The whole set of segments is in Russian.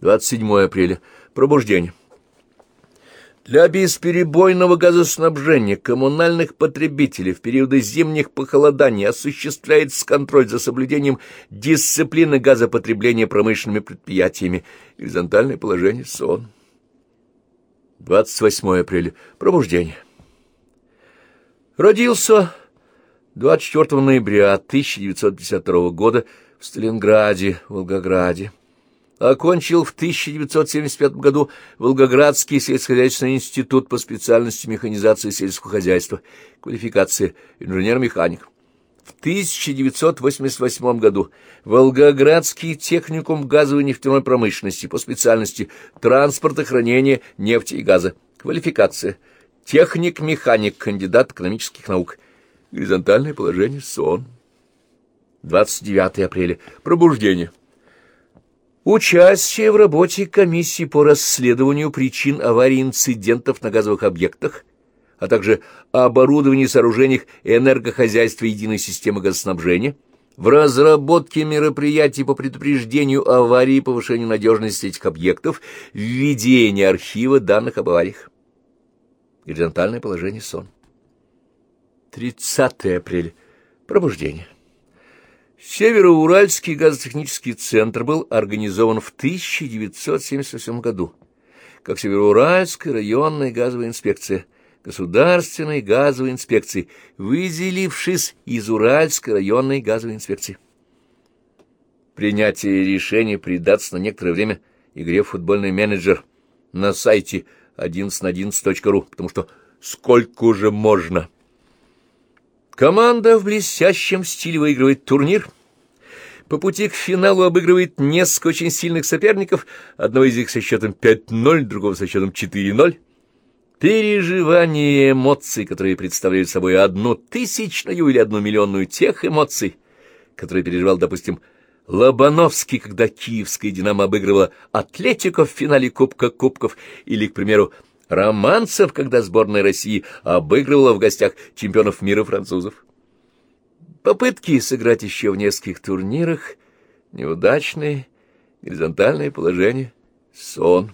27 апреля. Пробуждение. Для бесперебойного газоснабжения коммунальных потребителей в периоды зимних похолоданий осуществляется контроль за соблюдением дисциплины газопотребления промышленными предприятиями. Горизонтальное положение. Сон. 28 апреля. Пробуждение. Родился 24 ноября 1952 года в Сталинграде, Волгограде. Окончил в 1975 году Волгоградский сельскохозяйственный институт по специальности механизации сельского хозяйства, квалификация инженер-механик. В 1988 году Волгоградский техникум газовой и нефтяной промышленности по специальности транспорта, хранения нефти и газа, квалификация техник-механик, кандидат экономических наук. Горизонтальное положение. Сон. 29 апреля. Пробуждение. Участие в работе комиссии по расследованию причин аварий и инцидентов на газовых объектах, а также оборудовании и сооружениях энергохозяйства единой системы газоснабжения, в разработке мероприятий по предупреждению аварий и повышению надежности этих объектов, введение архива данных об авариях. Горизонтальное положение. Сон. 30 апреля. Пробуждение. Североуральский газотехнический центр был организован в 1978 году как Североуральская районная газовая инспекция Государственной газовой инспекции, выделившись из Уральской районной газовой инспекции. Принятие решения придаться на некоторое время игре в футбольный менеджер на сайте 11на11.ru, потому что сколько уже можно. Команда в блестящем стиле выигрывает турнир. По пути к финалу обыгрывает несколько очень сильных соперников, одного из них со счетом 5-0, другого со счетом 4-0. Переживания и эмоции, которые представляют собой 1/1000 или 1 000 000 тех эмоций, которые переживал, допустим, Лобановский, когда киевская «Динамо» обыгрывала «Атлетико» в финале Кубка Кубков, или, к примеру, Романцев, когда сборная России обыгрывала в гостях чемпионов мира французов. Попытки сыграть еще в нескольких турнирах, неудачные, горизонтальное положение, сон.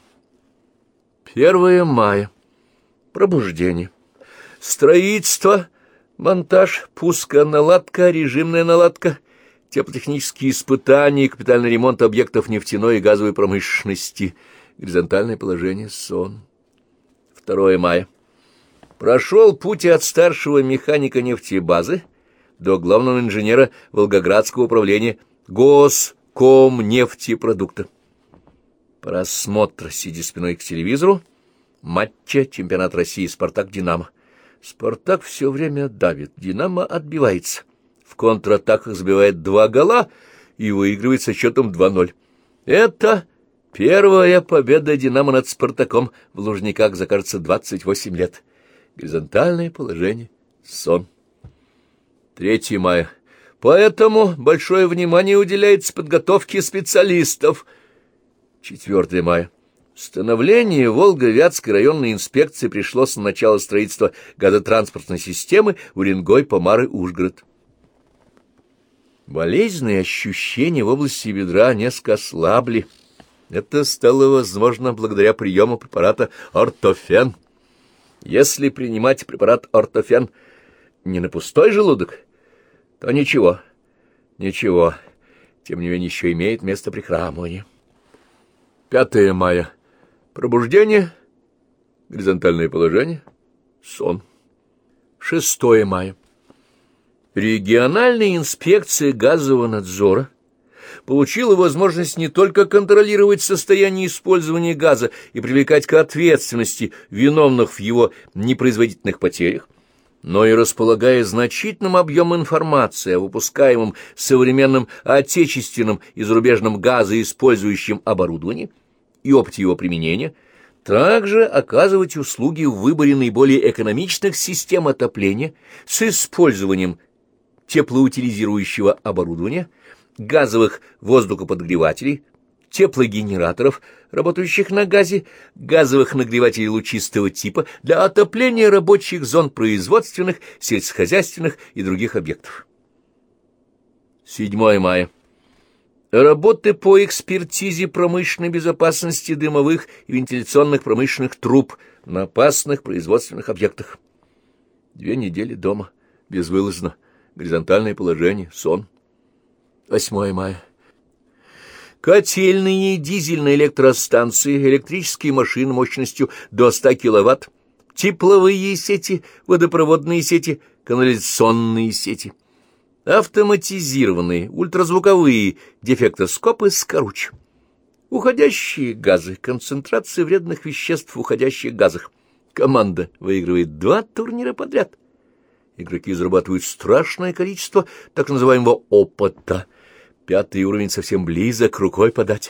1 мая. Пробуждение. Строительство, монтаж, пусконаладка, режимная наладка, теплотехнические испытания, капитальный ремонт объектов нефтяной и газовой промышленности, горизонтальное положение, сон. 2 мая. Прошел путь от старшего механика нефтебазы до главного инженера Волгоградского управления Госкомнефтепродукта. Просмотр, сидя спиной к телевизору, матча чемпионат России «Спартак-Динамо». «Спартак» все время давит, «Динамо» отбивается. В контратаках забивает 2 гола и выигрывает со счетом 2-0. Это первая победа «Динамо» над «Спартаком» в Лужниках за, кажется, 28 лет. Горизонтальное положение, сон. 3 мая. Поэтому большое внимание уделяется подготовке специалистов. 4 мая. Становление Волго-Вятской районной инспекции пришлось на начало строительства газотранспортной системы Уренгой-Помары-Ужгород. Болезненные ощущения в области бедра несколько ослабли. Это стало возможно благодаря приему препарата ортофен. Если принимать препарат ортофен не на пустой желудок, то ничего, тем не менее еще имеет место прихрамывание. 5 мая. Пробуждение, горизонтальное положение, сон. 6 мая. Региональная инспекция газового надзора получила возможность не только контролировать состояние использования газа и привлекать к ответственности виновных в его непроизводительных потерях, но и, располагая значительным объемом информации о выпускаемом современном отечественном и зарубежном газоиспользующем оборудовании и опыте его применения, также оказывать услуги в выборе наиболее экономичных систем отопления с использованием теплоутилизирующего оборудования, газовых воздухоподогревателей, теплогенераторов, работающих на газе, газовых нагревателей лучистого типа для отопления рабочих зон производственных, сельскохозяйственных и других объектов. 7 мая. Работы по экспертизе промышленной безопасности дымовых и вентиляционных промышленных труб на опасных производственных объектах. 2 недели дома, безвылазно, горизонтальное положение, сон. 8 мая. Котельные, дизельные электростанции, электрические машины мощностью до 100 киловатт, тепловые сети, водопроводные сети, канализационные сети, автоматизированные, ультразвуковые дефектоскопы Скоруч, уходящие газы, концентрация вредных веществ в уходящих газах. Команда выигрывает 2 турнира подряд. Игроки зарабатывают страшное количество так называемого опыта. 5-й уровень совсем близок, рукой подать.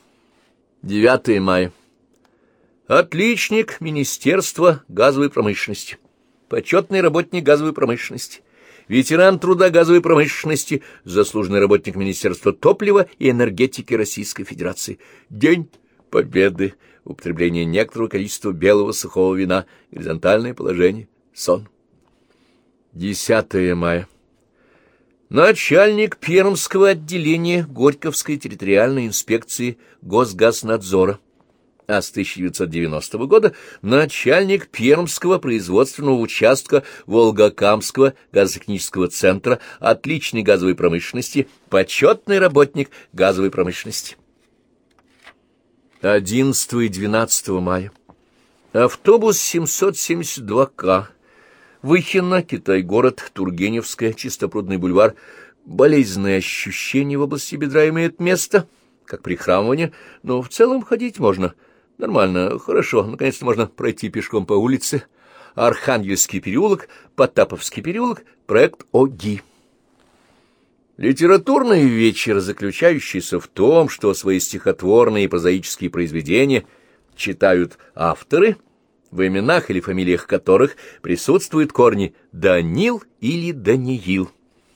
9 мая. Отличник Министерства газовой промышленности, почетный работник газовой промышленности, ветеран труда газовой промышленности, заслуженный работник Министерства топлива и энергетики Российской Федерации. День Победы, употребление некоторого количества белого сухого вина, горизонтальное положение, сон. 10 мая. Начальник Пермского отделения Горьковской территориальной инспекции Госгазнадзора, а с 1990 года начальник Пермского производственного участка Волгокамского газотехнического центра, отличный газовой промышленности, почетный работник газовой промышленности. 11 и 12 мая. Автобус 772К. Выхино, Китай-город, Тургеневская, Чистопрудный бульвар. Болезненные ощущения в области бедра имеют место, как прихрамывание, но в целом ходить можно. Нормально, хорошо, наконец-то можно пройти пешком по улице. Архангельский переулок, Потаповский переулок, проект ОГИ. Литературный вечер, заключающийся в том, что свои стихотворные и прозаические произведения читают авторы, в именах или фамилиях которых присутствуют корни Данил или Даниил.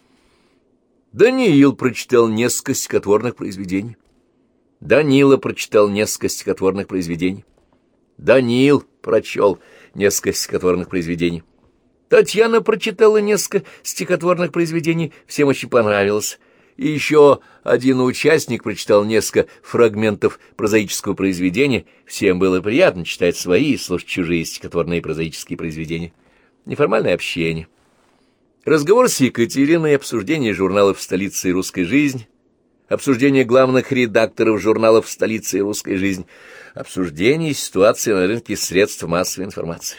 Даниил прочитал несколько стихотворных произведений. Данила прочитал несколько стихотворных произведений. Даниил прочел несколько стихотворных произведений. Татьяна прочитала несколько стихотворных произведений, всем очень понравилось. И еще один участник прочитал несколько фрагментов прозаического произведения. Всем было приятно читать свои и слушать чужие стихотворные прозаические произведения. Неформальное общение. Разговор с Екатериной, обсуждение журналов «Столица и русская жизнь», обсуждение главных редакторов журналов «Столица и русская жизнь», обсуждение ситуации на рынке средств массовой информации.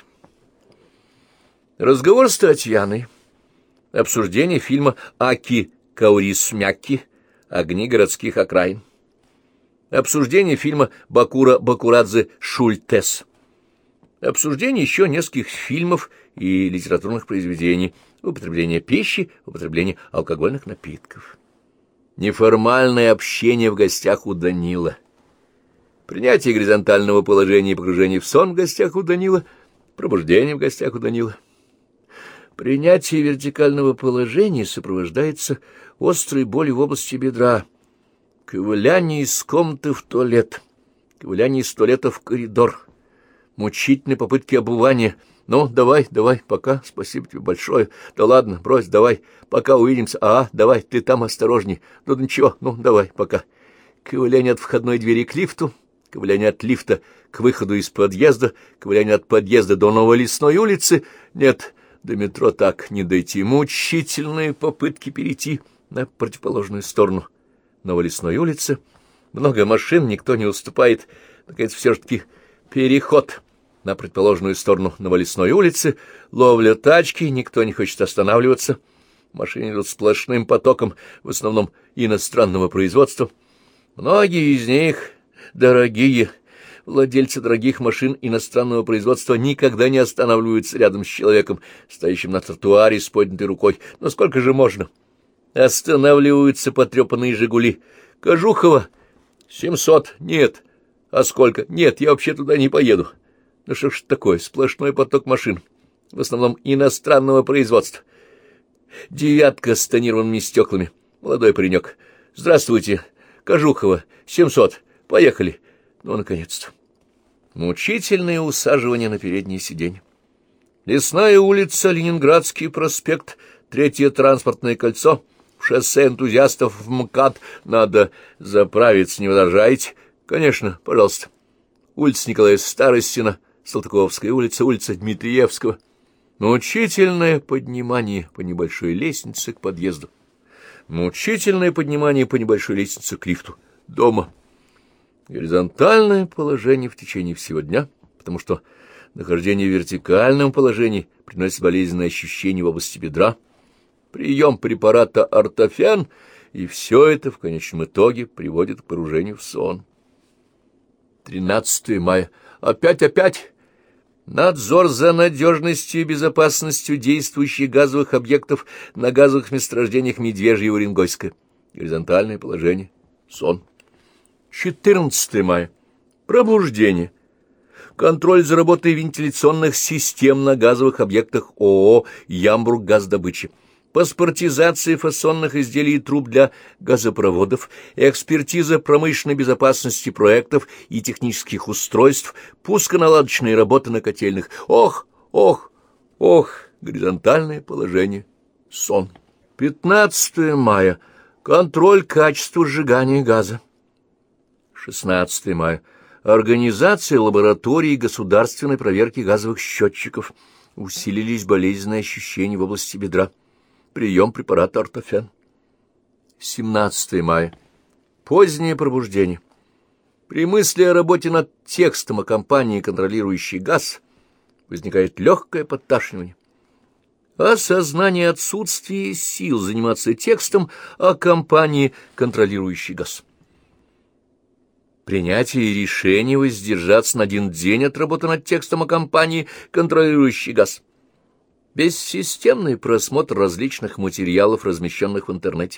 Разговор с Татьяной, обсуждение фильма «Аки Каурисмяки. Огни городских окраин», обсуждение фильма Бакура Бакурадзе «Шультес», обсуждение еще нескольких фильмов и литературных произведений, употребление пищи, употребление алкогольных напитков. Неформальное общение в гостях у Данила. Принятие горизонтального положения и погружение в сон в гостях у Данила, пробуждение в гостях у Данила. Принятие вертикального положения сопровождается острой болью в области бедра, ковыляние из комнаты в туалет, ковыляние из туалета в коридор, мучительные попытки обувания. «Ну, давай, пока, спасибо тебе большое. Да ладно, брось, давай, пока увидимся. Давай, ты там осторожней. Ну, ничего, ну, давай, пока». Ковыляние от входной двери к лифту, ковыляние от лифта к выходу из подъезда, ковыляние от подъезда до Новолесной улицы. Нет, до метро так не дойти. Мучительные попытки перейти на противоположную сторону Новолесной улицы. Много машин, никто не уступает. Наконец, все-таки переход на противоположную сторону Новолесной улицы, ловля тачки, никто не хочет останавливаться. Машины идут сплошным потоком, в основном иностранного производства. Многие из них дорогие. Владельцы дорогих машин иностранного производства никогда не останавливаются рядом с человеком, стоящим на тротуаре с поднятой рукой. Но сколько же можно? Останавливаются потрепанные «Жигули». Кожухова 700. Нет. А сколько? Нет, я вообще туда не поеду. Ну что ж такое, сплошной поток машин, в основном иностранного производства. «Девятка» с тонированными стеклами. Молодой паренек. «Здравствуйте, Кожухова, 700. Поехали». Ну, наконец-то. Мучительное усаживание на переднее сиденье. Лесная улица, Ленинградский проспект, 3-е транспортное кольцо, в шоссе энтузиастов в МКАД. Надо заправиться, не возражаете? Конечно, пожалуйста. Улица Николая Старостина, Салтыковская улица, улица Дмитриевского. Мучительное поднимание по небольшой лестнице к подъезду. Мучительное поднимание по небольшой лестнице к лифту. Дома. Горизонтальное положение в течение всего дня, потому что нахождение в вертикальном положении приносит болезненные ощущения в области бедра, прием препарата ортофен, и все это в конечном итоге приводит к погружению в сон. 13 мая. Опять. Надзор за надежностью и безопасностью действующих газовых объектов на газовых месторождениях Медвежье и Уренгойское. Горизонтальное положение. Сон. 14 мая. Пробуждение. Контроль за работой вентиляционных систем на газовых объектах ООО «Ямбург-Газдобыча». Паспортизация фасонных изделий и труб для газопроводов, экспертиза промышленной безопасности проектов и технических устройств, пусконаладочные работы на котельных. Ох, горизонтальное положение. Сон. 15 мая. Контроль качества сжигания газа. 16 мая. Организация лаборатории государственной проверки газовых счетчиков. Усилились болезненные ощущения в области бедра. Прием препарата ортофен. 17 мая. Позднее пробуждение. При мысли о работе над текстом о компании, контролирующей газ, возникает легкое подташнивание. Осознание отсутствия сил заниматься текстом о компании, контролирующей газ. Принятие решения воздержаться на 1 день от работы над текстом о компании, контролирующей газ. Бессистемный просмотр различных материалов, размещенных в интернете.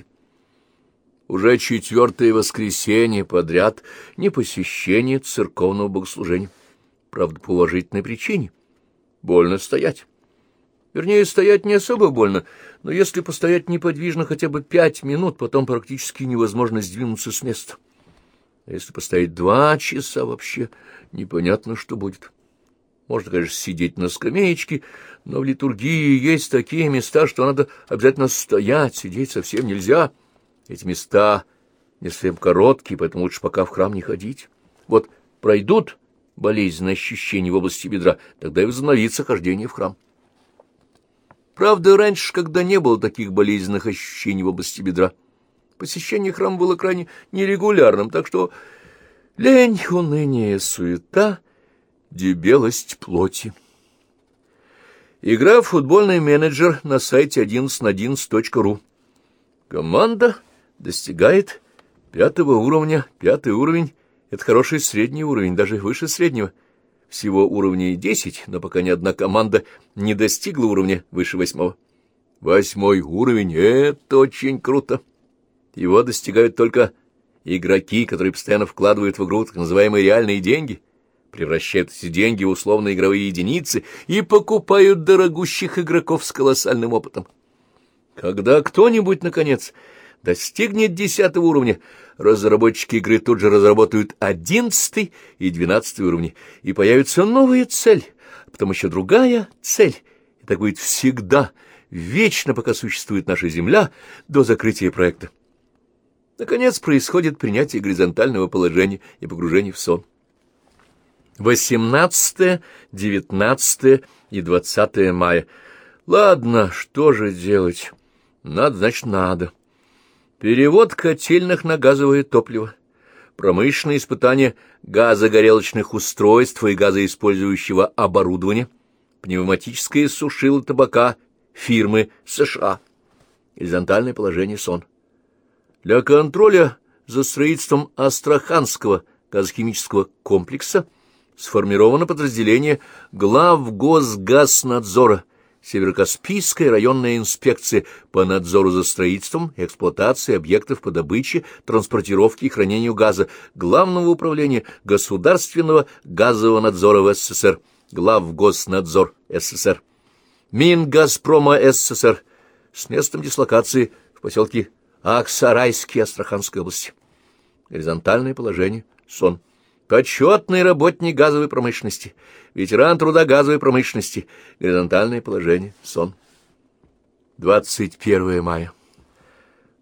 Уже 4-е воскресенье подряд непосещение церковного богослужения. Правда, по уважительной причине. Больно стоять. Вернее, стоять не особо больно, но если постоять неподвижно хотя бы 5 минут, потом практически невозможно сдвинуться с места. А если постоять 2 часа, вообще непонятно, что будет. Можно, конечно, сидеть на скамеечке, но в литургии есть такие места, что надо обязательно стоять, сидеть совсем нельзя. Эти места не совсем короткие, поэтому лучше пока в храм не ходить. Вот пройдут болезненные ощущения в области бедра, тогда и возобновится хождение в храм. Правда, раньше, когда не было таких болезненных ощущений в области бедра, посещение храма было крайне нерегулярным, так что лень, уныние, суета, дебелость плоти. Игра в футбольный менеджер на сайте 11на11.ru. Команда достигает 5-го уровня. 5-й уровень — это хороший средний уровень, даже выше среднего. Всего уровней 10, но пока ни одна команда не достигла уровня выше 8-го. 8-й уровень — это очень круто. Его достигают только игроки, которые постоянно вкладывают в игру так называемые реальные деньги, превращают эти деньги в условные игровые единицы и покупают дорогущих игроков с колоссальным опытом. Когда кто-нибудь, наконец, достигнет 10-го уровня, разработчики игры тут же разработают 11-й и 12-й уровни, и появится новая цель, а потом еще другая цель. И так будет всегда, вечно, пока существует наша Земля, до закрытия проекта. Наконец происходит принятие горизонтального положения и погружение в сон. 18, 19 и 20 мая. Ладно, что же делать? Надо, значит, надо. Перевод котельных на газовое топливо. Промышленные испытания газогорелочных устройств и газоиспользующего оборудования. Пневматическое сушило табака фирмы США. Горизонтальное положение сон. Для контроля за строительством Астраханского газохимического комплекса сформировано подразделение Главгосгазнадзора, Северокаспийская районная инспекция по надзору за строительством и эксплуатацией объектов по добыче, транспортировке и хранению газа Главного управления Государственного газового надзора в СССР, Главгоснадзор СССР, Мингазпрома СССР с местом дислокации в поселке Аксарайский Астраханской области. Горизонтальное положение сон. Почетный работник газовой промышленности, ветеран труда газовой промышленности, горизонтальное положение сон. 21 мая.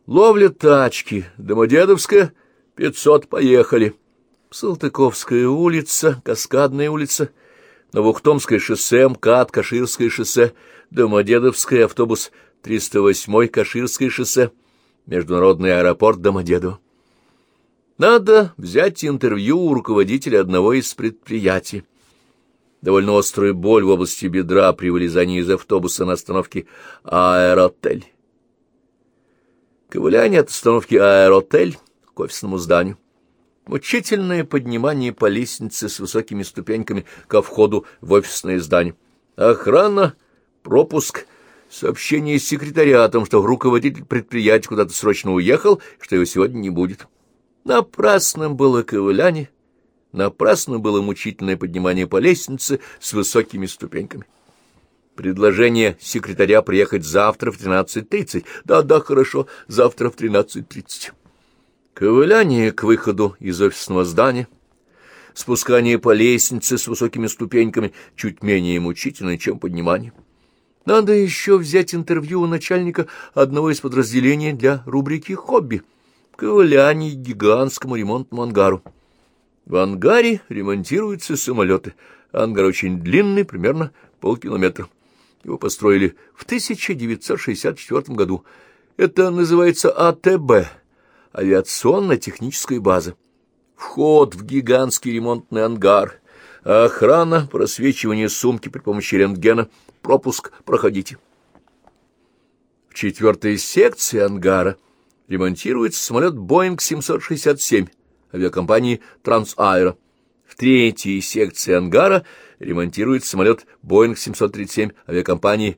Ловля тачки. Домодедовская, 500, поехали. Салтыковская улица, Каскадная улица, Новоухтомское шоссе, МКАД, Каширское шоссе, Домодедовское, автобус 308, Каширское шоссе, международный аэропорт Домодедово. Надо взять интервью у руководителя одного из предприятий. Довольно острая боль в области бедра при вылезании из автобуса на остановке «Аэротель». Ковыляние от остановки «Аэротель» к офисному зданию. Мучительное поднимание по лестнице с высокими ступеньками ко входу в офисное здание. Охрана, пропуск, сообщение из секретаря о том, что руководитель предприятия куда-то срочно уехал, что его сегодня не будет. Напрасно было ковыляние, напрасно было мучительное поднимание по лестнице с высокими ступеньками. Предложение секретаря приехать завтра в 13:30. Да, хорошо, завтра в 13:30. Ковыляние к выходу из офисного здания, спускание по лестнице с высокими ступеньками чуть менее мучительное, чем поднимание. Надо еще взять интервью у начальника одного из подразделений для рубрики «Хобби». Ковыляние к гигантскому ремонтному ангару. В ангаре ремонтируются самолеты. Ангар очень длинный, примерно полкилометра. Его построили в 1964 году. Это называется АТБ. Авиационно-техническая база. Вход в гигантский ремонтный ангар. Охрана, просвечивание сумки при помощи рентгена, пропуск, проходите. В 4-й секции ангара ремонтируется самолет Boeing 767 авиакомпании «Трансаэро». В 3-й секции ангара ремонтируется самолет Boeing 737 авиакомпании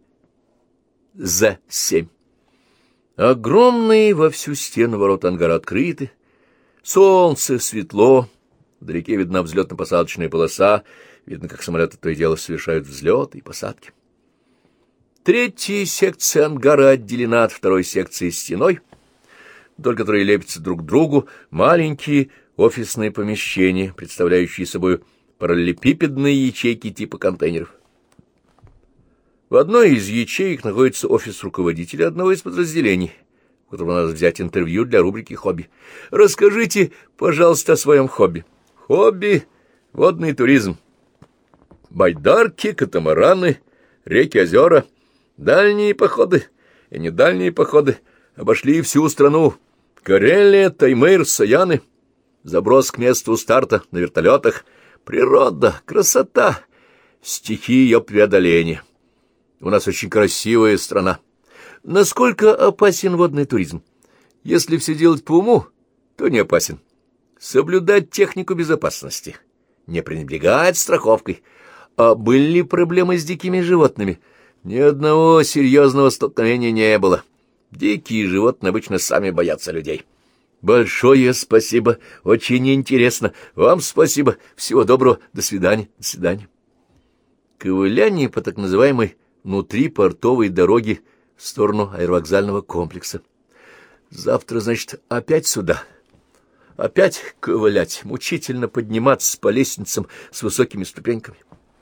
З-7. Огромные во всю стену ворота ангара открыты. Солнце, светло, вдалеке видна взлетно-посадочная полоса, видно, как самолеты то и дело совершают взлеты и посадки. 3-я секция ангара отделена от 2-й секции стеной, вдоль которой лепятся друг к другу маленькие офисные помещения, представляющие собой параллелепипедные ячейки типа контейнеров. В одной из ячеек находится офис руководителя одного из подразделений, у которого надо взять интервью для рубрики «Хобби». Расскажите, пожалуйста, о своем хобби. Хобби — водный туризм. Байдарки, катамараны, реки, озера, дальние походы и недальние походы. Обошли всю страну. Карелия, Таймыр, Саяны. Заброс к месту старта на вертолетах. Природа, красота, стихи ее преодоления. У нас очень красивая страна. Насколько опасен водный туризм? Если все делать по уму, то не опасен. Соблюдать технику безопасности, не пренебрегать страховкой. А были ли проблемы с дикими животными? Ни одного серьезного столкновения не было. Дикие животные обычно сами боятся людей. Большое спасибо, очень интересно. Вам спасибо, всего доброго, до свидания, до свидания. Ковыляние по так называемой внутрипортовой дороге в сторону аэровокзального комплекса. Завтра, значит, опять сюда. Опять ковылять, мучительно подниматься по лестницам с высокими ступеньками.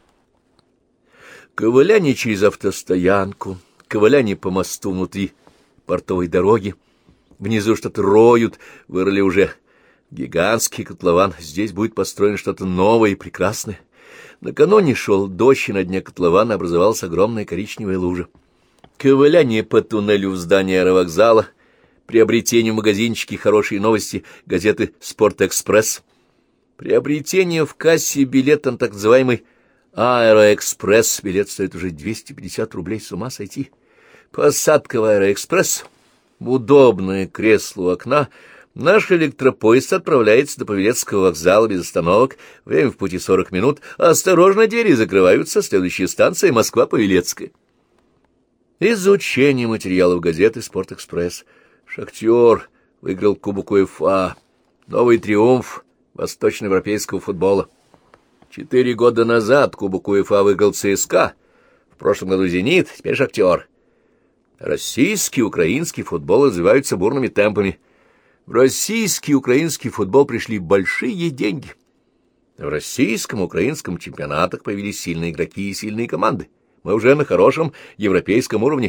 Ковыляние через автостоянку, ковыляние по мосту внутри портовой дороги. Внизу что-то роют, вырыли уже гигантский котлован. Здесь будет построено что-то новое и прекрасное. Накануне шел дождь, и на дне котлована образовалась огромная коричневая лужа. Ковыляние по туннелю в здании аэровокзала, приобретение в магазинчике «Хорошие новости» газеты «Спортэкспресс», приобретение в кассе билета на так называемый «Аэроэкспресс». Билет стоит уже 250 рублей, с ума сойти. Посадка в «Аэроэкспресс», удобное кресло у окна. Наш электропоезд отправляется до Павелецкого вокзала без остановок. Время в пути 40 минут. Осторожно, двери закрываются. Следующая станция — Москва-Павелецкая. Изучение материалов газеты «Спортэкспресс». «Шахтер» выиграл Кубок УЕФА. Новый триумф восточноевропейского футбола. 4 года назад Кубок УЕФА выиграл ЦСКА. В прошлом году «Зенит», теперь «Шахтер». Российский и украинский футбол развиваются бурными темпами. В российский и украинский футбол пришли большие деньги. В российском и украинском чемпионатах появились сильные игроки и сильные команды. Мы уже на хорошем европейском уровне.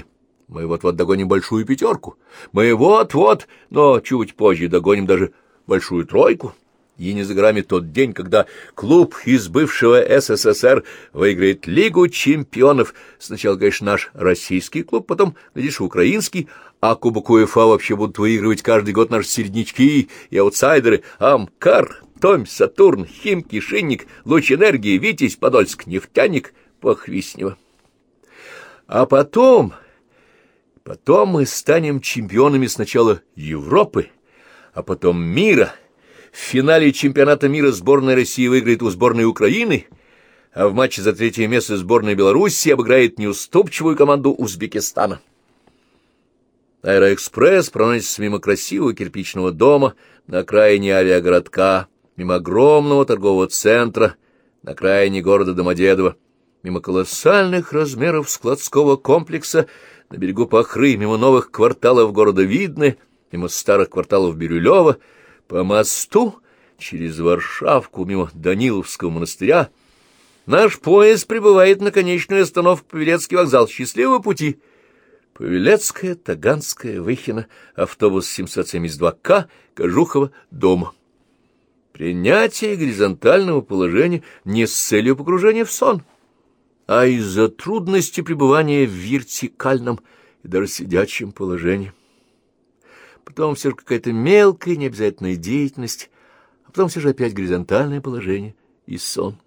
Мы вот-вот догоним большую пятерку. Мы вот-вот, но чуть позже догоним даже большую тройку. И не за горами тот день, когда клуб из бывшего СССР выиграет Лигу чемпионов. Сначала, конечно, наш российский клуб, потом, глядишь, украинский, а Кубок УЕФА вообще будут выигрывать каждый год наши середнячки и аутсайдеры. Амкар, Томь, Сатурн, Химки, Шинник, Луч энергии, Витязь, Подольск, Нефтяник, Похвистнево. А потом мы станем чемпионами сначала Европы, а потом мира. В финале чемпионата мира сборная России выиграет у сборной Украины, а в матче за третье место сборная Белоруссии обыграет неуступчивую команду Узбекистана. Аэроэкспресс проносится мимо красивого кирпичного дома на окраине авиагородка, мимо огромного торгового центра на окраине города Домодедово, мимо колоссальных размеров складского комплекса на берегу Пахры, мимо новых кварталов города Видны, мимо старых кварталов Бирюлева, по мосту через Варшавку, мимо Даниловского монастыря. Наш поезд прибывает на конечную остановку Павелецкий вокзал. Счастливого пути! Павелецкая, Таганская, Выхино, автобус 772К, Кожухово, дома. Принятие горизонтального положения не с целью погружения в сон, а из-за трудности пребывания в вертикальном и даже сидячем положении. Потом все же какая-то мелкая, необязательная деятельность, а потом все же опять горизонтальное положение и сон.